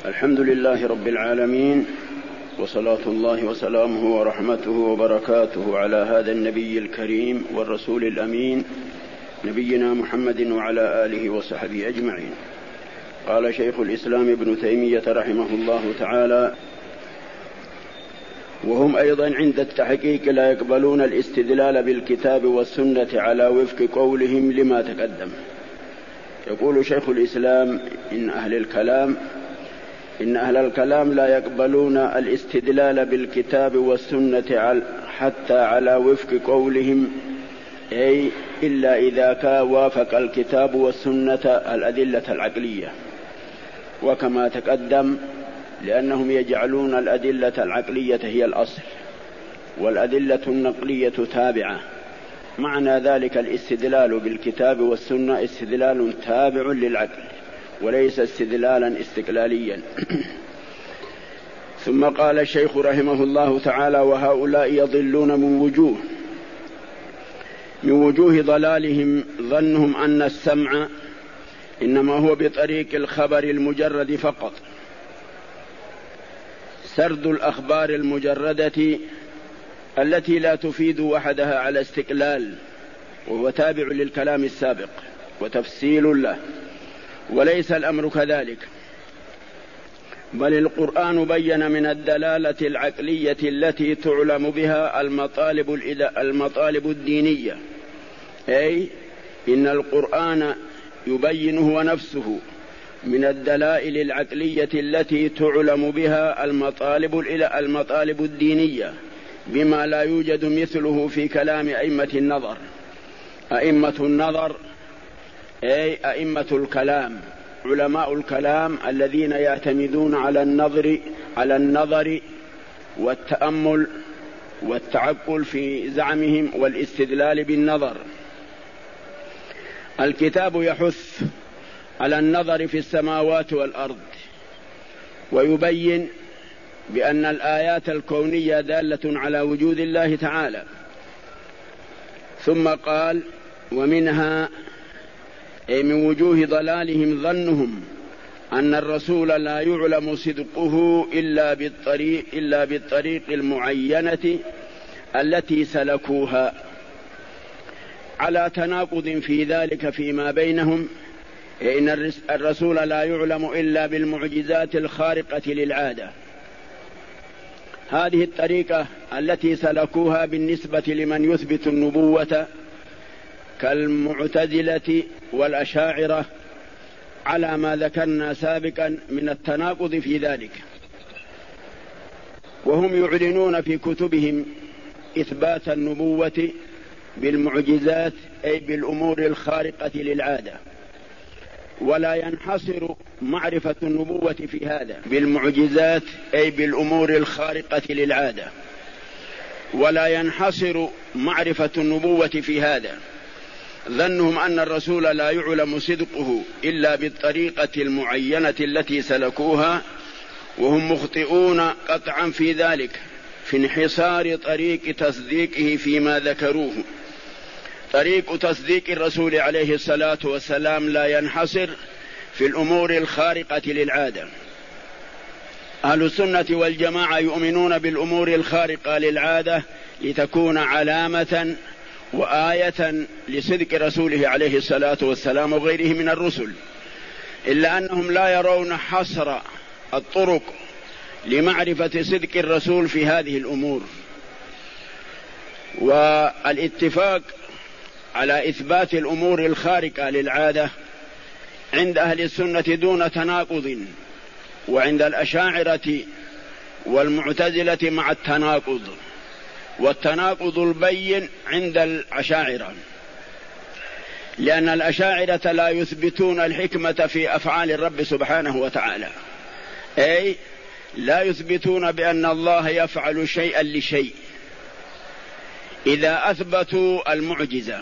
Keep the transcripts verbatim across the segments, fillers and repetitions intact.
الحمد لله رب العالمين، وصلاة الله وسلامه ورحمته وبركاته على هذا النبي الكريم والرسول الأمين نبينا محمد وعلى آله وصحبه أجمعين. قال شيخ الإسلام ابن تيمية رحمه الله تعالى: وهم أيضا عند التحقيق لا يقبلون الاستدلال بالكتاب والسنة على وفق قولهم لما تقدم. يقول شيخ الإسلام إن أهل الكلام إن أهل الكلام لا يقبلون الاستدلال بالكتاب والسنة حتى على وفق قولهم، أي إلا إذا كان وافق الكتاب والسنة الأدلة العقلية، وكما تقدم لأنهم يجعلون الأدلة العقلية هي الأصل والأدلة النقلية تابعة. معنى ذلك الاستدلال بالكتاب والسنة استدلال تابع للعقل وليس استدلالا استقلاليا. ثم قال الشيخ رحمه الله تعالى: وهؤلاء يضلون من وجوه من وجوه ضلالهم ظنهم أن السمع إنما هو بطريق الخبر المجرد فقط، سرد الأخبار المجردة التي لا تفيد وحدها على استقلال، وهو تابع للكلام السابق وتفصيل له، وليس الأمر كذلك، بل القرآن بين من الدلالة العقلية التي تعلم بها المطالب المطالب الدينية، أي إن القرآن يبين هو نفسه من الدلائل العقلية التي تعلم بها المطالب المطالب الدينية بما لا يوجد مثله في كلام أئمة النظر. أئمة النظر أي أئمة الكلام، علماء الكلام الذين يعتمدون على النظر على النظر والتأمل والتعقل في زعمهم والاستدلال بالنظر. الكتاب يحث على النظر في السماوات والأرض، ويبين بأن الآيات الكونية دالة على وجود الله تعالى. ثم قال: ومنها أي من وجوه ضلالهم ظنهم أن الرسول لا يعلم صدقه إلا بالطريق إلا بالطريق المعينة التي سلكوها، على تناقض في ذلك فيما بينهم، إن الرسول لا يعلم إلا بالمعجزات الخارقة للعادة. هذه الطريقة التي سلكوها بالنسبة لمن يثبت النبوة كالمعتزلة والأشاعرة على ما ذكرنا سابقا من التناقض في ذلك، وهم يعلنون في كتبهم إثبات النبوة بالمعجزات أي بالأمور الخارقة للعادة، ولا ينحصر معرفة النبوة في هذا بالمعجزات أي بالأمور الخارقة للعادة، ولا ينحصر معرفة النبوة في هذا. ظنهم أن الرسول لا يعلم صدقه إلا بالطريقة المعينة التي سلكوها، وهم مخطئون قطعا في ذلك في انحصار طريق تصديقه فيما ذكروه. طريق تصديق الرسول عليه الصلاة والسلام لا ينحصر في الأمور الخارقة للعادة. أهل السنة والجماعة يؤمنون بالأمور الخارقة للعادة لتكون علامة وآية لصدق رسوله عليه الصلاة والسلام وغيره من الرسل، إلا أنهم لا يرون حصر الطرق لمعرفة صدق الرسول في هذه الأمور. والاتفاق على إثبات الأمور الخارقة للعادة عند أهل السنة دون تناقض، وعند الأشاعرة والمعتزلة مع التناقض، والتناقض البين عند الأشاعرة، لأن الأشاعرة لا يثبتون الحكمة في أفعال الرب سبحانه وتعالى، أي لا يثبتون بأن الله يفعل شيئا لشيء. إذا أثبتوا المعجزة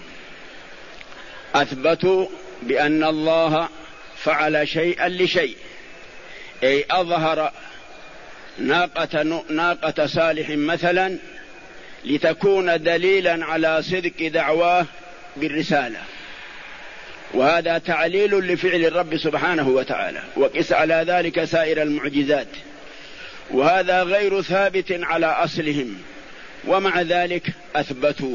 أثبتوا بأن الله فعل شيئا لشيء، أي أظهر ناقة, ناقة صالح مثلا لتكون دليلا على صدق دعواه بالرسالة، وهذا تعليل لفعل الرب سبحانه وتعالى، وقس على ذلك سائر المعجزات، وهذا غير ثابت على أصلهم، ومع ذلك أثبتوا،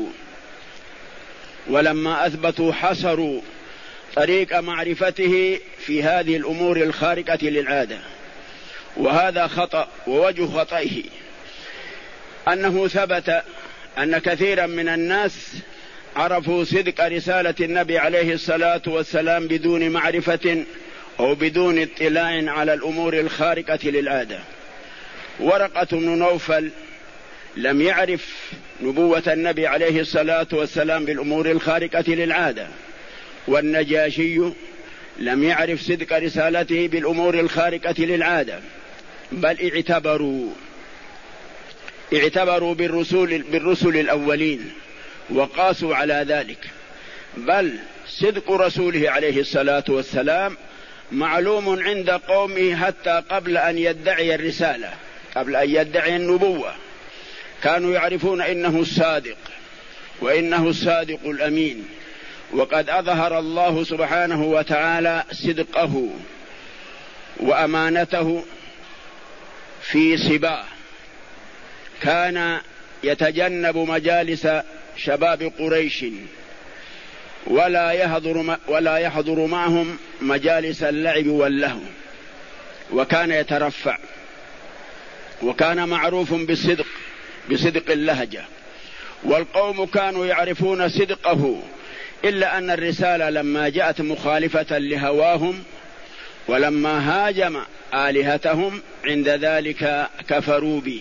ولما أثبتوا حصروا طريق معرفته في هذه الأمور الخارقة للعادة. وهذا خطأ، ووجه خطئه أنه ثبت أن كثيرا من الناس عرفوا صدق رسالة النبي عليه الصلاة والسلام بدون معرفة أو بدون اطلاع على الأمور الخارقة للعادة. ورقة بن نوفل لم يعرف نبوة النبي عليه الصلاة والسلام بالأمور الخارقة للعادة، والنجاشي لم يعرف صدق رسالته بالأمور الخارقة للعادة، بل اعتبروا اعتبروا بالرسل, بالرسل الأولين وقاسوا على ذلك. بل صدق رسوله عليه الصلاة والسلام معلوم عند قومه حتى قبل أن يدعي الرسالة، قبل أن يدعي النبوة كانوا يعرفون إنه الصادق وإنه الصادق الأمين. وقد أظهر الله سبحانه وتعالى صدقه وأمانته في صباه، كان يتجنب مجالس شباب قريش ولا يحضر ولا يحضر معهم مجالس اللعب واللهو، وكان يترفع، وكان معروف بالصدق بصدق اللهجة، والقوم كانوا يعرفون صدقه، إلا أن الرسالة لما جاءت مخالفة لهواهم ولما هاجم آلهتهم عند ذلك كفروا به.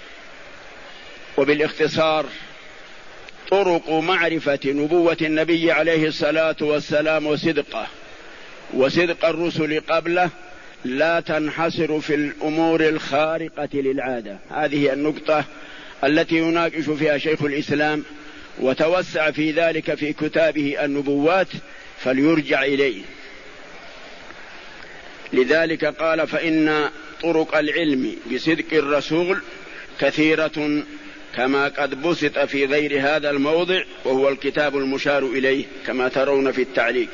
وبالاختصار طرق معرفة نبوة النبي عليه الصلاة والسلام وصدقه وصدق الرسل قبله لا تنحصر في الأمور الخارقة للعادة. هذه النقطة التي يناقش فيها شيخ الإسلام، وتوسع في ذلك في كتابه النبوات، فليرجع إليه. لذلك قال: فإن طرق العلم بصدق الرسول كثيرة كما قد بسط في غير هذا الموضع، وهو الكتاب المشار إليه كما ترون في التعليق.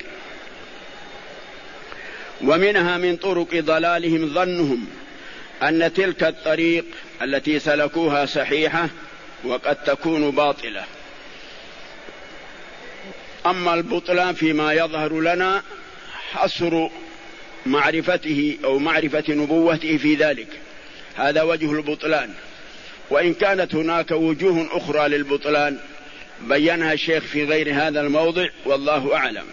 ومنها من طرق ضلالهم ظنهم أن تلك الطريق التي سلكوها صحيحة وقد تكون باطلة. أما البطلان فيما يظهر لنا حصر معرفته أو معرفة نبوته في ذلك، هذا وجه البطلان. وإن كانت هناك وجوه أخرى للبطلان بينها الشيخ في غير هذا الموضع، والله أعلم.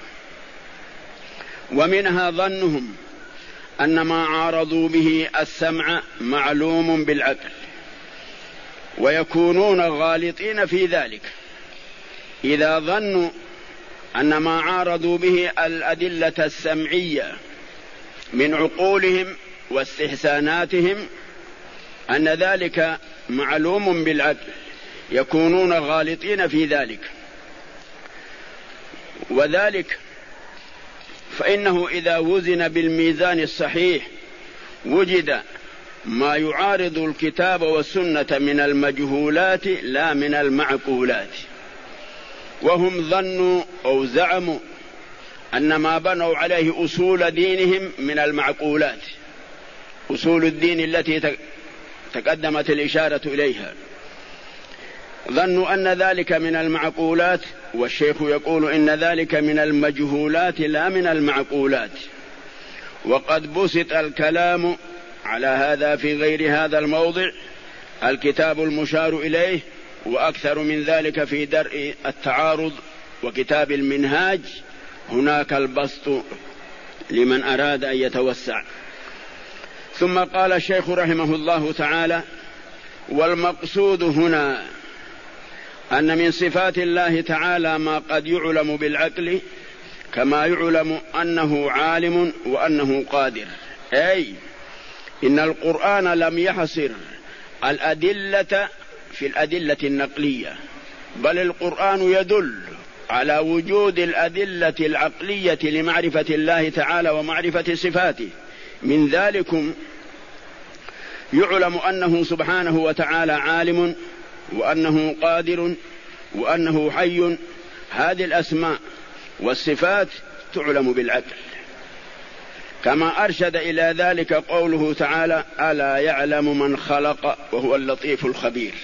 ومنها ظنهم أن ما عارضوا به السمع معلوم بالعقل، ويكونون غالطين في ذلك إذا ظنوا أن ما عارضوا به الأدلة السمعية من عقولهم واستحساناتهم أن ذلك معلوم بالعقل، يكونون غالطين في ذلك. وذلك فإنه إذا وزن بالميزان الصحيح وجد ما يعارض الكتاب والسنة من المجهولات لا من المعقولات. وهم ظنوا أو زعموا أن ما بنوا عليه أصول دينهم من المعقولات، أصول الدين التي تقدمت الإشارة إليها، ظنوا أن ذلك من المعقولات، والشيخ يقول إن ذلك من المجهولات لا من المعقولات. وقد بسط الكلام على هذا في غير هذا الموضع، الكتاب المشار إليه، وأكثر من ذلك في درء التعارض وكتاب المنهاج، هناك البسط لمن أراد أن يتوسع. ثم قال الشيخ رحمه الله تعالى: والمقصود هنا أن من صفات الله تعالى ما قد يعلم بالعقل، كما يعلم أنه عالم وأنه قادر. أي إن القرآن لم يحصر الأدلة في الأدلة النقلية، بل القرآن يدل على وجود الأدلة العقلية لمعرفة الله تعالى ومعرفة صفاته. من ذلكم يعلم أنه سبحانه وتعالى عالم، وأنه قادر، وأنه حي. هذه الأسماء والصفات تعلم بالعقل، كما أرشد إلى ذلك قوله تعالى: ألا يعلم من خلق وهو اللطيف الخبير.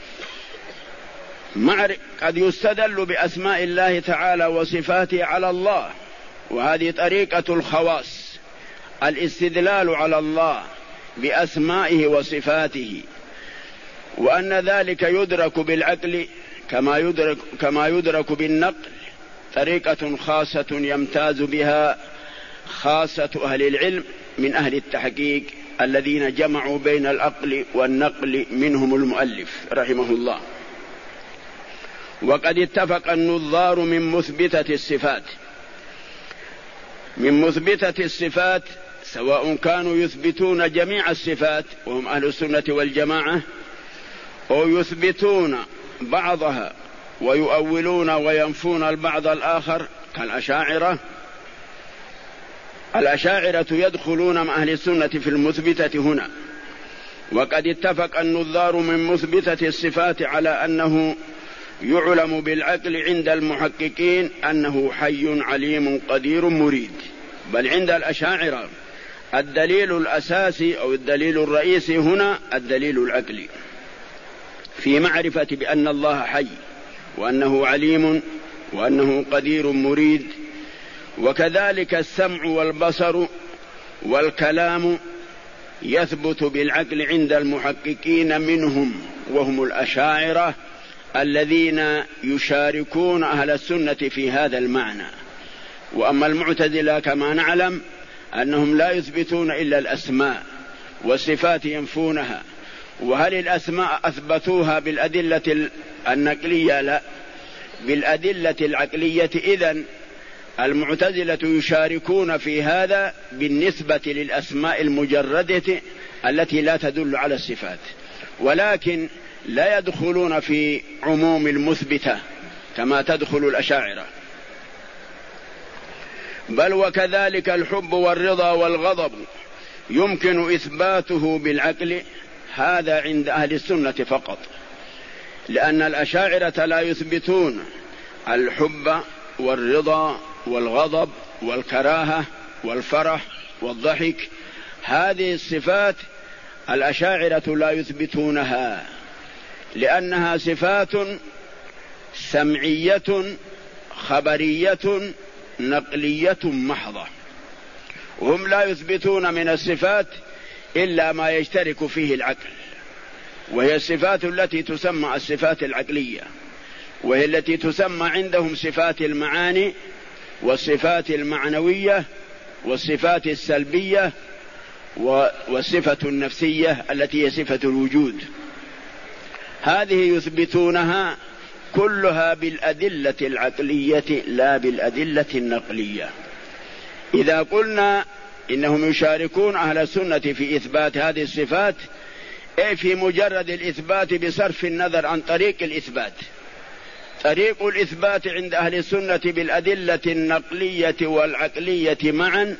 قد يستدل بأسماء الله تعالى وصفاته على الله، وهذه طريقة الخواص، الاستدلال على الله بأسمائه وصفاته، وأن ذلك يدرك بالعقل كما يدرك, كما يدرك بالنقل، طريقة خاصة يمتاز بها خاصة أهل العلم من أهل التحقيق الذين جمعوا بين العقل والنقل، منهم المؤلف رحمه الله. وقد اتفق النظار من مثبتة الصفات من مثبتة الصفات سواء كانوا يثبتون جميع الصفات وهم أهل السنة والجماعة، أو يثبتون بعضها ويؤولون وينفون البعض الآخر كالأشاعرة. الأشاعرة يدخلون مع أهل السنة في المثبتة هنا. وقد اتفق النظار من مثبتة الصفات على أنه يعلم بالعقل عند المحققين أنه حي عليم قدير مريد، بل عند الأشاعرة الدليل الأساسي أو الدليل الرئيسي هنا الدليل العقلي في معرفة بأن الله حي وأنه عليم وأنه قدير مريد. وكذلك السمع والبصر والكلام يثبت بالعقل عند المحققين منهم، وهم الأشاعرة الذين يشاركون أهل السنة في هذا المعنى. وأما المعتزلة كما نعلم أنهم لا يثبتون إلا الأسماء والصفات ينفونها. وهل الأسماء أثبتوها بالأدلة النقلية؟ لا، بالأدلة العقلية. إذن المعتزلة يشاركون في هذا بالنسبة للأسماء المجردة التي لا تدل على الصفات، ولكن لا يدخلون في عموم المثبتة كما تدخل الأشاعرة. بل وكذلك الحب والرضا والغضب يمكن إثباته بالعقل، هذا عند أهل السنة فقط، لأن الأشاعرة لا يثبتون الحب والرضا والغضب والكراهة والفرح والضحك. هذه الصفات الأشاعرة لا يثبتونها، لأنها صفات سمعية خبرية نقلية محضة، وهم لا يثبتون من الصفات إلا ما يشترك فيه العقل، وهي الصفات التي تسمى الصفات العقلية، وهي التي تسمى عندهم صفات المعاني والصفات المعنوية والصفات السلبية والصفة النفسية التي هي صفة الوجود. هذه يثبتونها كلها بالأدلة العقلية لا بالأدلة النقلية. إذا قلنا إنهم يشاركون أهل السنة في إثبات هذه الصفات، أي في مجرد الإثبات بصرف النظر عن طريق الإثبات. طريق الإثبات عند أهل السنة بالأدلة النقلية والعقلية معا،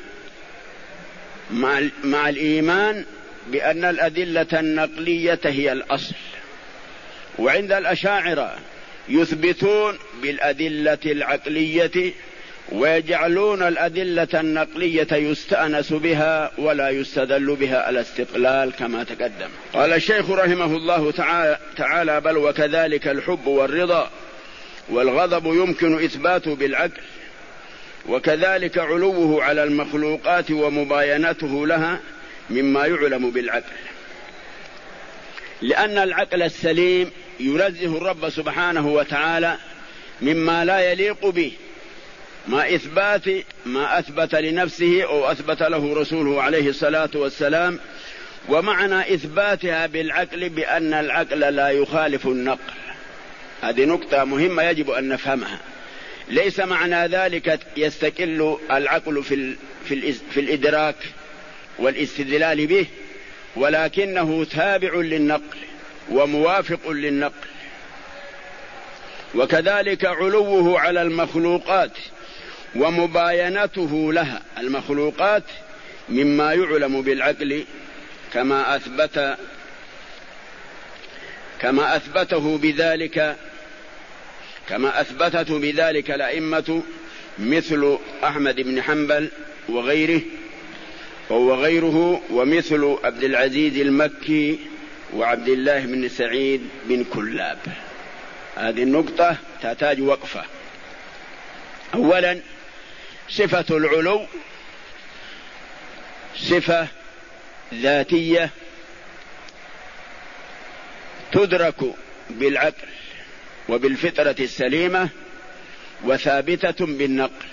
مع الإيمان بأن الأدلة النقلية هي الأصل. وعند الأشاعرة يثبتون بالأدلة العقلية ويجعلون الأدلة النقلية يستأنس بها ولا يستدل بها الاستقلال كما تقدم. قال الشيخ رحمه الله تعالى: بل وكذلك الحب والرضا والغضب يمكن إثباته بالعقل، وكذلك علوه على المخلوقات ومباينته لها مما يعلم بالعقل، لأن العقل السليم ينزه الرب سبحانه وتعالى مما لا يليق به، ما إثبات ما أثبت لنفسه أو أثبت له رسوله عليه الصلاة والسلام. ومعنى إثباتها بالعقل بأن العقل لا يخالف النقل. هذه نقطة مهمة يجب أن نفهمها. ليس معنى ذلك يستقل العقل في, في, في الإدراك والاستدلال به، ولكنه تابع للنقل وموافق للنقل. وكذلك علوه على المخلوقات ومباينته لها، المخلوقات مما يعلم بالعقل كما أثبت كما أثبته بذلك كما أثبتته بذلك الأئمة مثل أحمد بن حنبل وغيره وغيره ومثل عبد العزيز المكي وعبد الله بن سعيد بن كلاب. هذه النقطة تحتاج وقفة. أولا، صفة العلو صفة ذاتية تدرك بالعقل وبالفطرة السليمة وثابتة بالنقل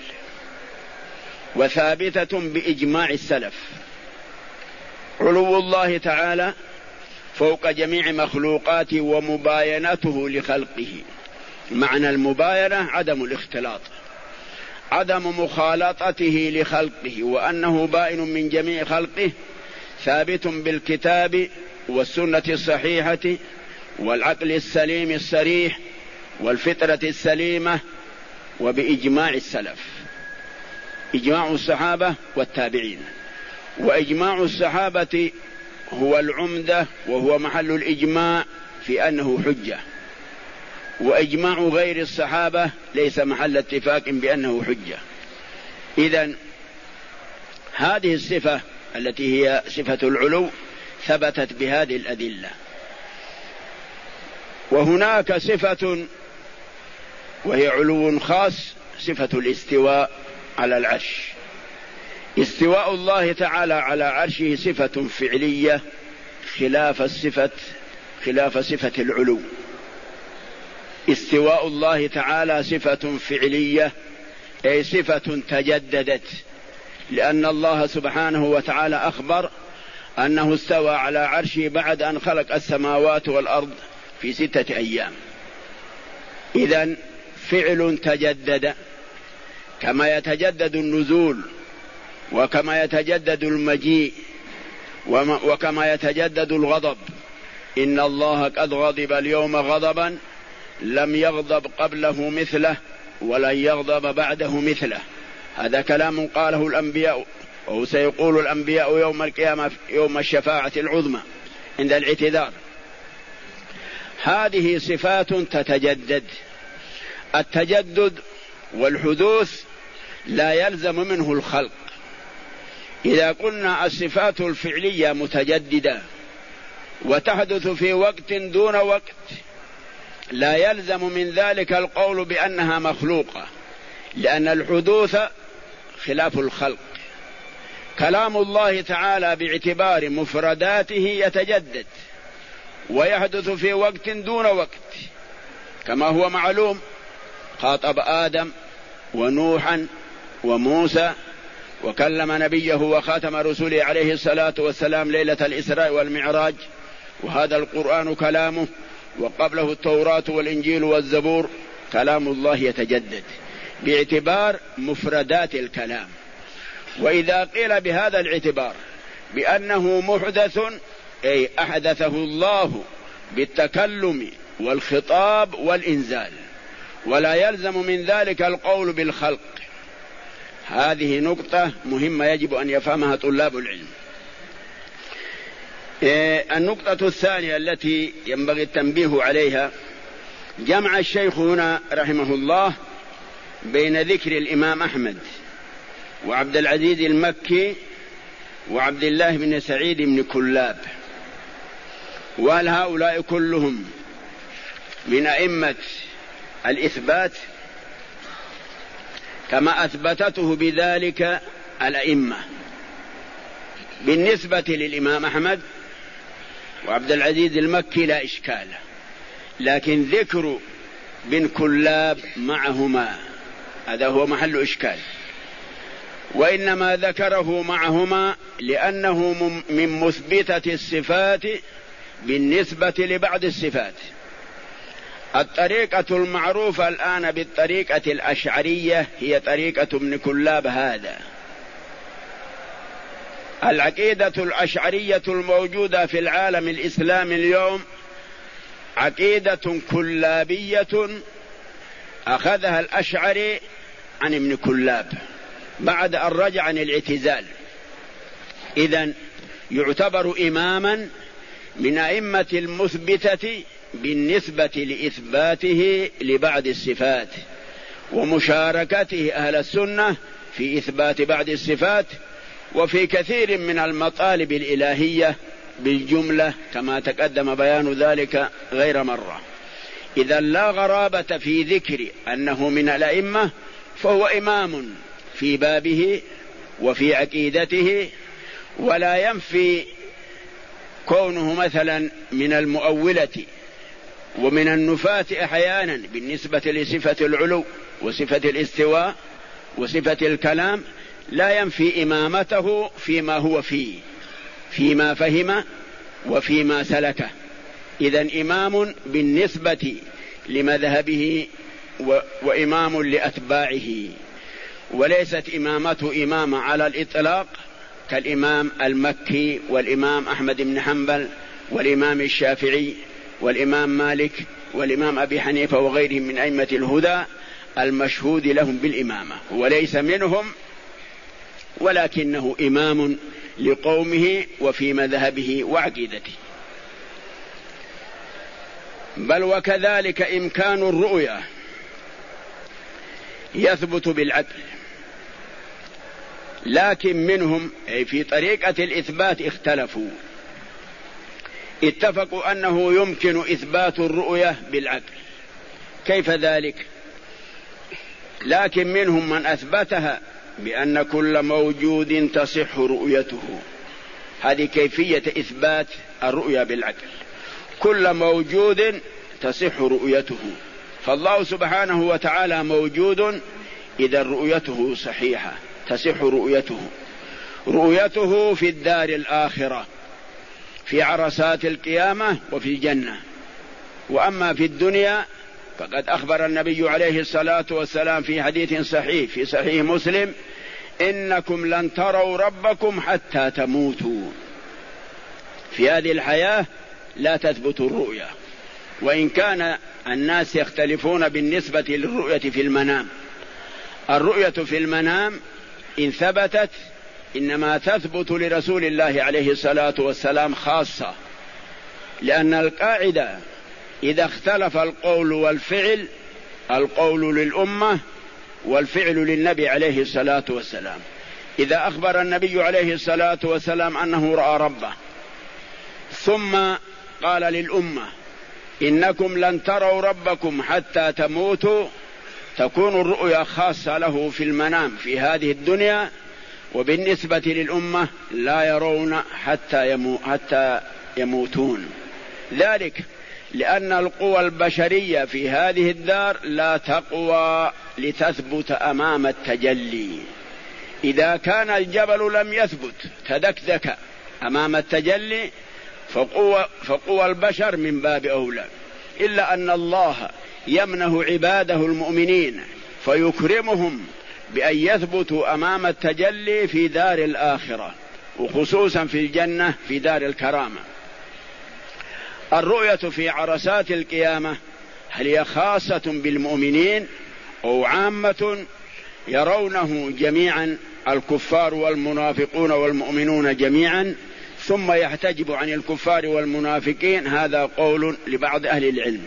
وثابتة بإجماع السلف. علو الله تعالى فوق جميع مخلوقاته ومباينته لخلقه. معنى المباينة عدم الاختلاط، عدم مخالطته لخلقه، وأنه بائن من جميع خلقه، ثابت بالكتاب والسنة الصحيحة والعقل السليم الصريح والفطرة السليمة وبإجماع السلف، إجماع الصحابة والتابعين. وإجماع الصحابة هو العمدة وهو محل الإجماع في أنه حجة، وإجماع غير الصحابة ليس محل اتفاق بأنه حجة. إذن هذه الصفة التي هي صفة العلو ثبتت بهذه الأدلة. وهناك صفة وهي علو خاص، صفة الاستواء على العرش. استواء الله تعالى على عرشه صفة فعلية خلاف الصفة خلاف صفة العلو. استواء الله تعالى صفة فعلية، أي صفة تجددت، لأن الله سبحانه وتعالى أخبر أنه استوى على عرشه بعد أن خلق السماوات والأرض في ستة أيام. إذن فعل تجدد، كما يتجدد النزول وكما يتجدد المجيء وكما يتجدد الغضب. إن الله قد غضب اليوم غضبا لم يغضب قبله مثله ولن يغضب بعده مثله. هذا كلام قاله الأنبياء، وهو سيقول الأنبياء يوم القيامة يوم الشفاعة العظمى عند الاعتذار. هذه صفات تتجدد. التجدد والحدوث لا يلزم منه الخلق. إذا قلنا الصفات الفعلية متجددة وتحدث في وقت دون وقت، لا يلزم من ذلك القول بأنها مخلوقة، لأن الحدوث خلاف الخلق. كلام الله تعالى باعتبار مفرداته يتجدد ويحدث في وقت دون وقت، كما هو معلوم. خاطب آدم ونوحا وموسى وكلم نبيه وخاتم رسوله عليه الصلاة والسلام ليلة الإسراء والمعراج، وهذا القرآن كلامه، وقبله التوراة والإنجيل والزبور. كلام الله يتجدد باعتبار مفردات الكلام. وإذا قيل بهذا الاعتبار بأنه محدث، أي أحدثه الله بالتكلم والخطاب والإنزال، ولا يلزم من ذلك القول بالخلق. هذه نقطة مهمة يجب أن يفهمها طلاب العلم. النقطة الثانية التي ينبغي التنبيه عليها، جمع الشيخ هنا رحمه الله بين ذكر الإمام أحمد وعبد العزيز المكي وعبد الله بن سعيد بن كلاب. وهل هؤلاء كلهم من أئمة الإثبات كما أثبتته بذلك الأئمة؟ بالنسبة للإمام أحمد وعبد العزيز المكي لا إشكال، لكن ذكر بن كلاب معهما هذا هو محل إشكال. وإنما ذكره معهما لأنه من مثبتة الصفات بالنسبة لبعض الصفات. الطريقة المعروفة الآن بالطريقة الأشعرية هي طريقة ابن كلاب هذا. العقيدة الأشعرية الموجودة في العالم الإسلامي اليوم عقيدة كلابية أخذها الأشعري عن ابن كلاب بعد أن رجع عن الاعتزال. إذن يعتبر إماما من أئمة المثبتة بالنسبة لإثباته لبعض الصفات، ومشاركته أهل السنة في إثبات بعض الصفات وفي كثير من المطالب الإلهية بالجملة كما تقدم بيان ذلك غير مرة. إذا لا غرابة في ذكر أنه من الأئمة، فهو إمام في بابه وفي عقيدته، ولا ينفي كونه مثلا من المؤولة ومن النفاة أحيانا بالنسبة لصفة العلو وصفة الاستواء وصفة الكلام، لا ينفي إمامته فيما هو فيه، فيما فهم وفيما سلكه. إذن إمام بالنسبة لمذهبه وإمام لأتباعه، وليست إمامته إمامة على الإطلاق كالإمام المكي والإمام أحمد بن حنبل والإمام الشافعي والإمام مالك والإمام أبي حنيفة وغيرهم من أئمة الهدى المشهود لهم بالإمامة، وليس منهم، ولكنه إمام لقومه وفي مذهبه وعقيدته. بل وكذلك إمكان الرؤية يثبت بالعقل، لكن منهم أي في طريقة الإثبات اختلفوا. اتفقوا أنه يمكن إثبات الرؤية بالعقل. كيف ذلك؟ لكن منهم من أثبتها بأن كل موجود تصح رؤيته. هذه كيفية إثبات الرؤية بالعقل، كل موجود تصح رؤيته. فالله سبحانه وتعالى موجود، إذا رؤيته صحيحة تصح رؤيته. رؤيته في الدار الآخرة في عرصات القيامة وفي الجنة. وأما في الدنيا فقد أخبر النبي عليه الصلاة والسلام في حديث صحيح في صحيح مسلم: إنكم لن تروا ربكم حتى تموتوا. في هذه الحياة لا تثبت الرؤيا، وإن كان الناس يختلفون بالنسبة للرؤية في المنام. الرؤية في المنام إن ثبتت إنما تثبت لرسول الله عليه الصلاة والسلام خاصة، لأن القاعدة إذا اختلف القول والفعل، القول للأمة والفعل للنبي عليه الصلاة والسلام. إذا أخبر النبي عليه الصلاة والسلام أنه رأى ربه، ثم قال للأمة: إنكم لن تروا ربكم حتى تموتوا، تكون الرؤيا خاصة له في المنام في هذه الدنيا، وبالنسبة للأمة لا يرون حتى, يمو حتى يموتون. ذلك لأن القوى البشرية في هذه الدار لا تقوى لتثبت أمام التجلي. إذا كان الجبل لم يثبت تدكدك أمام التجلي، فقوى, فقوى البشر من باب أولى، إلا أن الله يمنه عباده المؤمنين فيكرمهم بأن يثبتوا أمام التجلي في دار الآخرة، وخصوصا في الجنة في دار الكرامة. الرؤية في عرصات القيامة هل هي خاصة بالمؤمنين أو عامة؟ يرونه جميعا الكفار والمنافقون والمؤمنون جميعا، ثم يحتجب عن الكفار والمنافقين. هذا قول لبعض أهل العلم.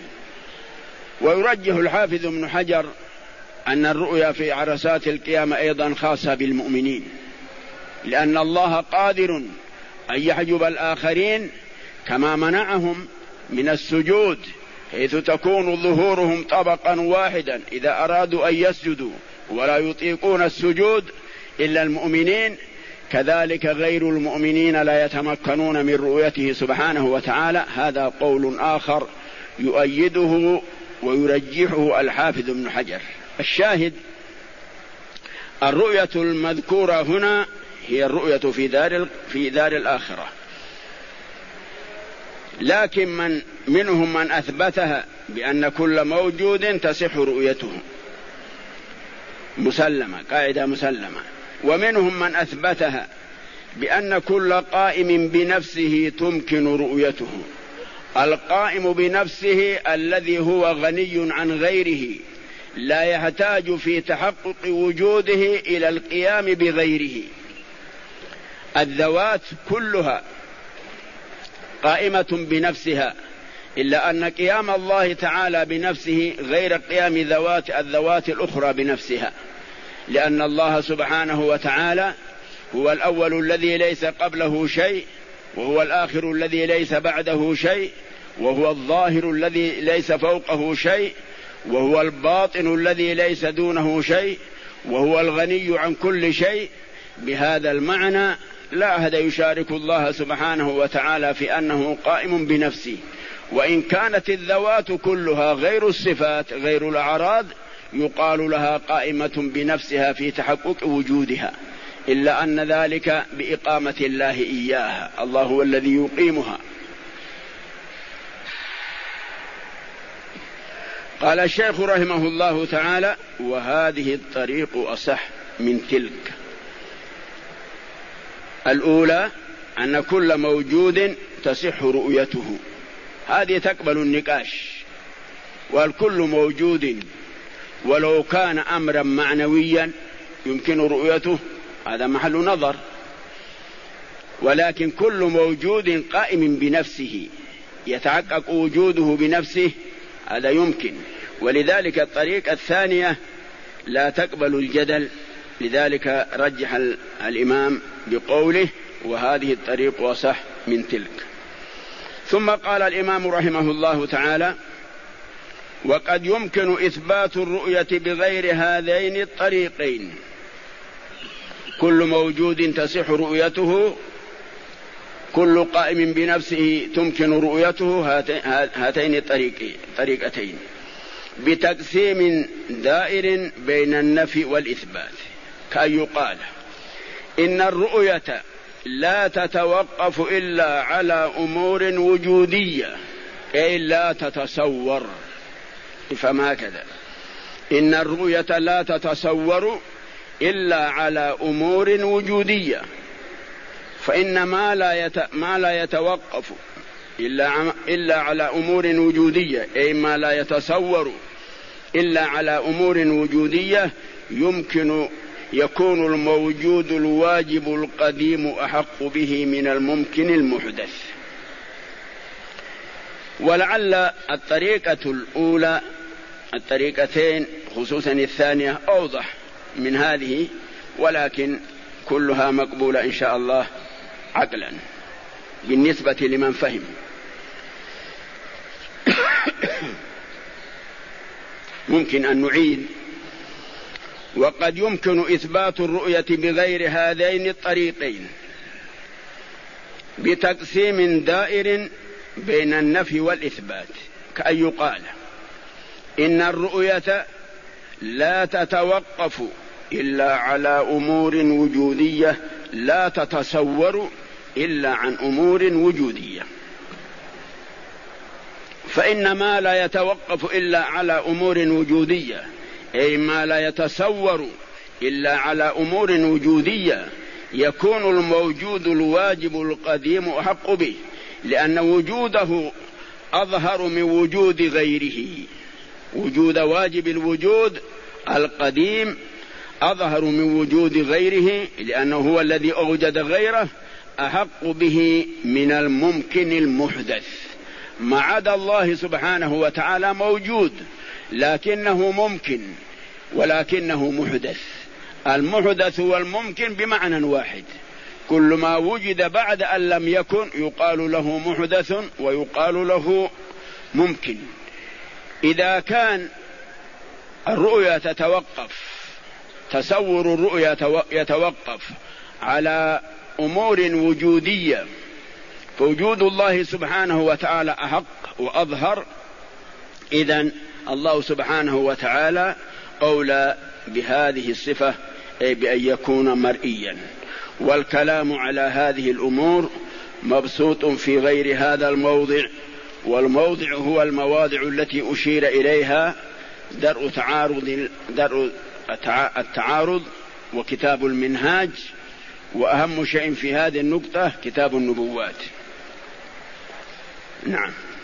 ويرجح الحافظ ابن حجر أن الرؤيا في عرصات القيامة أيضا خاصة بالمؤمنين، لأن الله قادر أن يحجب الآخرين كما منعهم من السجود، حيث تكون ظهورهم طبقا واحدا إذا أرادوا أن يسجدوا ولا يطيقون السجود إلا المؤمنين. كذلك غير المؤمنين لا يتمكنون من رؤيته سبحانه وتعالى. هذا قول آخر يؤيده ويرجحه الحافظ ابن حجر. الشاهد: الرؤية المذكورة هنا هي الرؤية في دار في دار الآخرة، لكن من منهم من أثبتها بأن كل موجود تصح رؤيته، مسلمة، قاعدة مسلمة. ومنهم من أثبتها بأن كل قائم بنفسه تمكن رؤيته. القائم بنفسه الذي هو غني عن غيره لا يحتاج في تحقق وجوده إلى القيام بغيره. الذوات كلها قائمة بنفسها إلا أن قيام الله تعالى بنفسه غير قيام ذوات الذوات الأخرى بنفسها، لأن الله سبحانه وتعالى هو الأول الذي ليس قبله شيء، وهو الآخر الذي ليس بعده شيء، وهو الظاهر الذي ليس فوقه شيء، وهو الباطن الذي ليس دونه شيء، وهو الغني عن كل شيء. بهذا المعنى لا أحد يشارك الله سبحانه وتعالى في أنه قائم بنفسه، وإن كانت الذوات كلها غير الصفات غير الأعراض يقال لها قائمة بنفسها في تحقق وجودها، إلا أن ذلك بإقامة الله إياها، الله هو الذي يقيمها. قال الشيخ رحمه الله تعالى: وهذه الطريق أصح من تلك. الأولى أن كل موجود تصح رؤيته، هذه تقبل النقاش، والكل موجود ولو كان أمرا معنويا يمكن رؤيته، هذا محل نظر، ولكن كل موجود قائم بنفسه يتحقق وجوده بنفسه هذا يمكن. ولذلك الطريقة الثانية لا تقبل الجدل، لذلك رجح الإمام بقوله: وهذه الطريق أصح من تلك. ثم قال الإمام رحمه الله تعالى: وقد يمكن إثبات الرؤية بغير هذين الطريقين. كل موجود تصح رؤيته، كل قائم بنفسه تمكن رؤيته، هاتين الطريقتين بتقسيم دائر بين النفي والإثبات، كأن يقال: إن الرؤية لا تتوقف إلا على أمور وجودية، أي لا تتصور. فما كذا، إن الرؤية لا تتصور إلا على أمور وجودية، فإن ما لا يت... ما لا يتوقف إلا عم... إلا على أمور وجودية، أي ما لا يتصور إلا على أمور وجودية، يمكن يكون الموجود الواجب القديم أحق به من الممكن المحدث. ولعل الطريقة الأولى، الطريقتين خصوصا الثانية، أوضح من هذه، ولكن كلها مقبولة إن شاء الله عقلا بالنسبة لمن فهم. ممكن أن نعيد: وقد يمكن إثبات الرؤية بغير هذين الطريقين بتقسيم دائر بين النفي والإثبات، كأن يقال: إن الرؤية لا تتوقف إلا على أمور وجودية لا تتصور إلا عن أمور وجودية، فإن ما لا يتوقف إلا على أمور وجودية، أي ما لا يتصور إلا على أمور وجودية، يكون الموجود الواجب القديم أحق به، لأن وجوده أظهر من وجود غيره. وجود واجب الوجود القديم أظهر من وجود غيره، لأنه هو الذي أوجد غيره، أحق به من الممكن المحدث. ما عدا الله سبحانه وتعالى موجود لكنه ممكن، ولكنه محدث. المحدث والممكن بمعنى واحد، كل ما وجد بعد أن لم يكن يقال له محدث ويقال له ممكن. إذا كان الرؤيا تتوقف، تصور الرؤيا يتوقف على أمور وجودية، فوجود الله سبحانه وتعالى أحق وأظهر، إذن الله سبحانه وتعالى أولى بهذه الصفة، أي بأن يكون مرئيا. والكلام على هذه الأمور مبسوط في غير هذا الموضع، والموضع هو المواضع التي أشير إليها: درء تعارض درء التعارض وكتاب المنهاج، وأهم شيء في هذه النقطة كتاب النبوات. نعم.